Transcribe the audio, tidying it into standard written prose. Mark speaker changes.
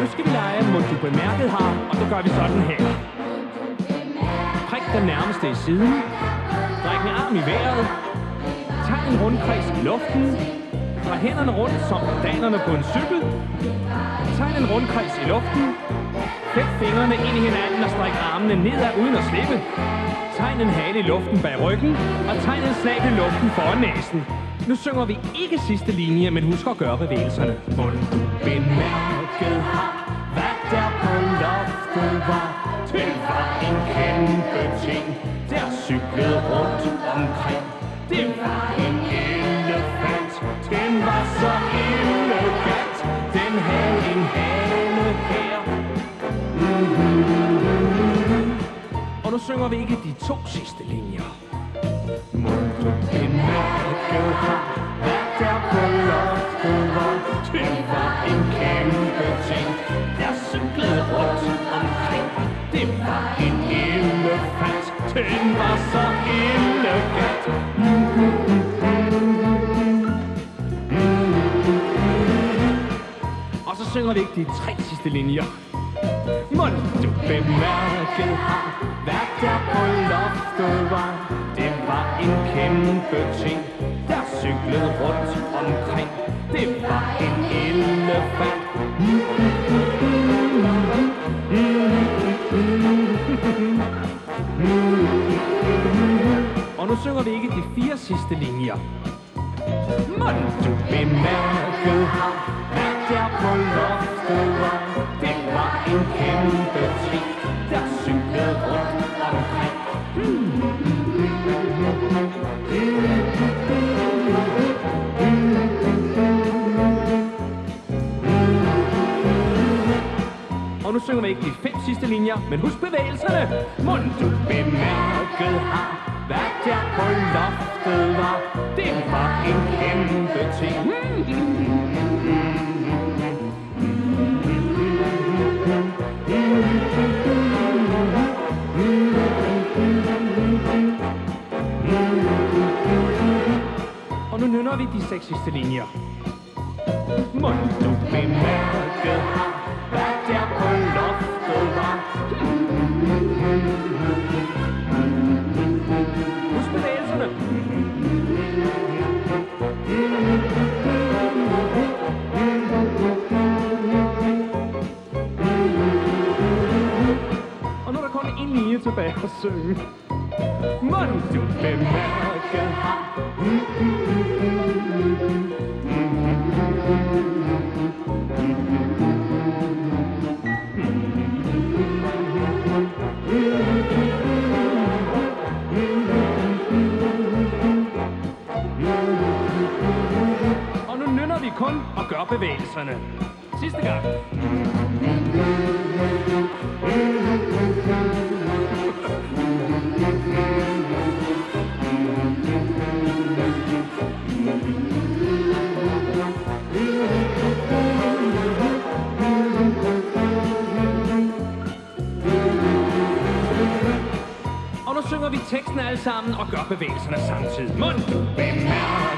Speaker 1: Nu skal vi lege, må du bemærket har, og så gør vi sådan her. Prik den nærmeste i siden. Dræk en arm i vejret. Tag en rundkreds i luften. Drej hænderne rundt som pedalerne på en cykel. Tag en rundkreds i luften. Flet fingrene ind i hinanden og stræk armene nedad uden at slippe. Tegn en hale i luften bag ryggen, og tegn en slag i luften foran næsen. Nu synger vi ikke sidste linje, men husk at gøre bevægelserne. Må du bemærket har, hvad der på loftet var. Det var en kæmpe ting, der cyklede rundt omkring. Det var en elefant, den var så elegant. Den havde en hale her. Og nu synger vi ikke de to sidste linjer. Må du bemærket har, hvad der på loftet var. Det var en kæmpe ting, der cyklede rundt omkring. Det var en elefant, den var så elegant. Og så synger vi ikke de tre sidste linjer. Må du bemærket har, hvad der på loftet var. Det var en kæmpe ting, der cyklede rundt omkring. Det var en elefant. Og nu synger vi ikke de fire sidste linjer. Må du bemærket har, hvad der på loftet var. Det var en kæmpe ting, der cyklede rundt omkring. Og nu synger vi ikke de fem sidste linjer, men husk bevægelserne. Må du bemærket har, hvad der på loftet var. Det var en kæmpe ting. Og nu nynner vi de seks sidste linjer. Må du bemærket har, hvad der på loftet var. Husk bevægelserne. Og nu er der kun en linje tilbage at synge. Må du bemærket har. Og nu nynner vi kun og gør bevægelserne. Sidste gang. Og nu synger vi teksten alle sammen og gør bevægelserne samtidig. Må du bemærket